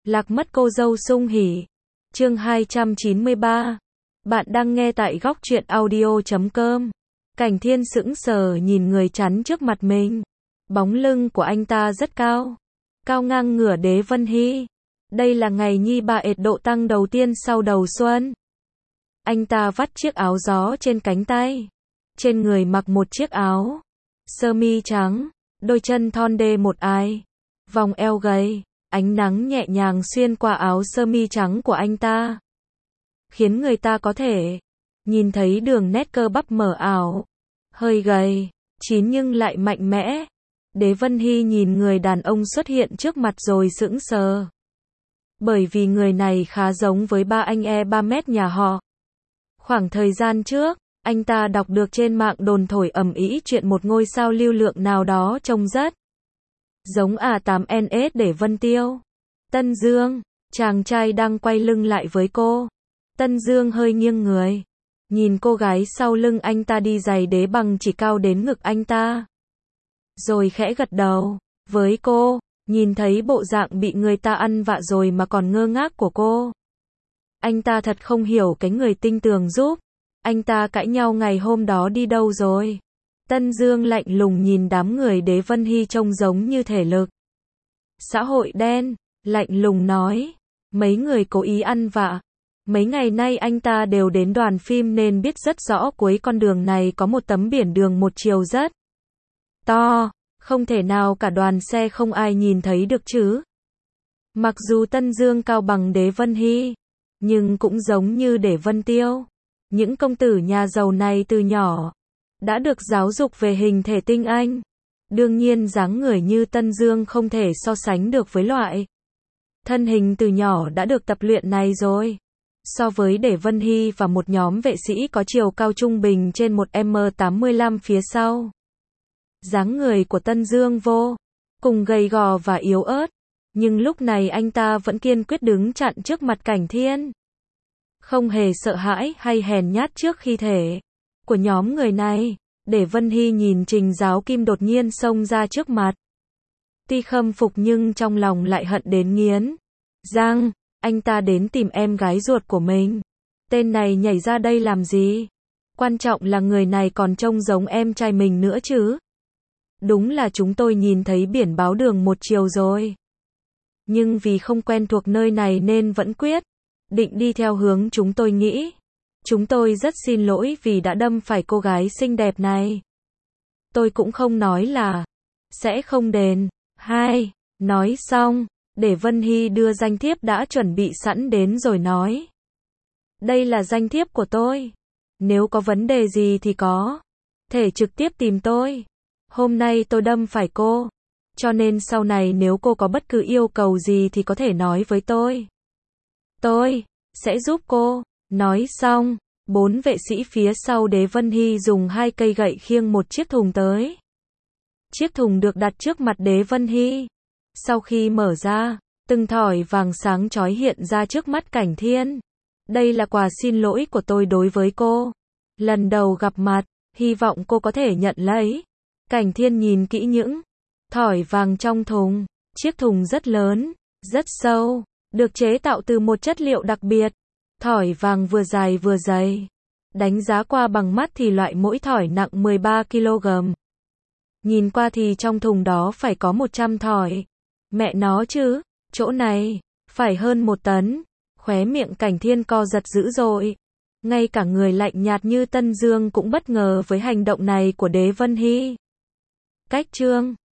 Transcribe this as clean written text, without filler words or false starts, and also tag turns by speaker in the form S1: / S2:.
S1: Lạc mất cô dâu sung hỉ. Chương 293. Bạn đang nghe tại góc truyện audio.com. Cảnh Thiên sững sờ nhìn người chắn trước mặt mình. Bóng lưng của anh ta rất cao. Cao ngang ngửa Đế Vân Hy. Đây là ngày nhi bà ệt độ tăng đầu tiên sau đầu xuân. Anh ta vắt chiếc áo gió trên cánh tay. Trên người mặc một chiếc áo sơ mi trắng, đôi chân thon đê một ai. Vòng eo gầy, ánh nắng nhẹ nhàng xuyên qua áo sơ mi trắng của anh ta, khiến người ta có thể nhìn thấy đường nét cơ bắp mờ ảo. Hơi gầy, chín nhưng lại mạnh mẽ. Đế Vân Hy nhìn người đàn ông xuất hiện trước mặt rồi sững sờ. Bởi vì người này khá giống với ba anh ba mét nhà họ. Khoảng thời gian trước, anh ta đọc được trên mạng đồn thổi ầm ĩ chuyện một ngôi sao lưu lượng nào đó trông rất giống A8NS để Vân Tiêu. Tân Dương, chàng trai đang quay lưng lại với cô. Tân Dương hơi nghiêng người, nhìn cô gái sau lưng anh ta đi giày đế bằng chỉ cao đến ngực anh ta. Rồi khẽ gật đầu với cô, nhìn thấy bộ dạng bị người ta ăn vạ rồi mà còn ngơ ngác của cô. Anh ta thật không hiểu cái người tinh tường giúp anh ta cãi nhau ngày hôm đó đi đâu rồi. Tân Dương lạnh lùng nhìn đám người Đế Vân Hy trông giống như thể lực xã hội đen, lạnh lùng nói, mấy người cố ý ăn vạ. Mấy ngày nay anh ta đều đến đoàn phim nên biết rất rõ cuối con đường này có một tấm biển đường một chiều rất to, không thể nào cả đoàn xe không ai nhìn thấy được chứ. Mặc dù Tân Dương cao bằng Đế Vân Hy, nhưng cũng giống như để Vân Tiêu. Những công tử nhà giàu này từ nhỏ đã được giáo dục về hình thể tinh anh. Đương nhiên dáng người như Tân Dương không thể so sánh được với loại thân hình từ nhỏ đã được tập luyện này rồi. So với Để Vân Hy và một nhóm vệ sĩ có chiều cao trung bình trên 1m85 phía sau, dáng người của Tân Dương vô cùng gầy gò và yếu ớt. Nhưng lúc này anh ta vẫn kiên quyết đứng chặn trước mặt Cảnh Thiên, không hề sợ hãi hay hèn nhát trước khi thể của nhóm người này. Để Vân Hy nhìn Trình Giáo Kim đột nhiên xông ra trước mặt. Tuy khâm phục nhưng trong lòng lại hận đến nghiến răng. Anh ta đến tìm em gái ruột của mình. Tên này nhảy ra đây làm gì? Quan trọng là người này còn trông giống em trai mình nữa chứ. Đúng là chúng tôi nhìn thấy biển báo đường một chiều rồi. Nhưng vì không quen thuộc nơi này nên vẫn quyết định đi theo hướng chúng tôi nghĩ. Chúng tôi rất xin lỗi vì đã đâm phải cô gái xinh đẹp này. Tôi cũng không nói là sẽ không đền. Hai, nói xong, Để Vân Hy đưa danh thiếp đã chuẩn bị sẵn đến rồi nói. Đây là danh thiếp của tôi. Nếu có vấn đề gì thì có thể trực tiếp tìm tôi. Hôm nay tôi đâm phải cô, cho nên sau này nếu cô có bất cứ yêu cầu gì thì có thể nói với tôi. Tôi sẽ giúp cô. Nói xong, 4 vệ sĩ phía sau Đế Vân Hy dùng 2 cây gậy khiêng một chiếc thùng tới. Chiếc thùng được đặt trước mặt Đế Vân Hy. Sau khi mở ra, từng thỏi vàng sáng chói hiện ra trước mắt Cảnh Thiên. Đây là quà xin lỗi của tôi đối với cô. Lần đầu gặp mặt, hy vọng cô có thể nhận lấy. Cảnh Thiên nhìn kỹ những thỏi vàng trong thùng. Chiếc thùng rất lớn, rất sâu, được chế tạo từ một chất liệu đặc biệt. Thỏi vàng vừa dài vừa dày. Đánh giá qua bằng mắt thì loại mỗi thỏi nặng 13 kg. Nhìn qua thì trong thùng đó phải có 100 thỏi. Mẹ nó chứ, chỗ này phải hơn 1 tấn. Khóe miệng Cảnh Thiên co giật dữ dội. Ngay cả người lạnh nhạt như Tân Dương cũng bất ngờ với hành động này của Đế Vân Hy. Cách chương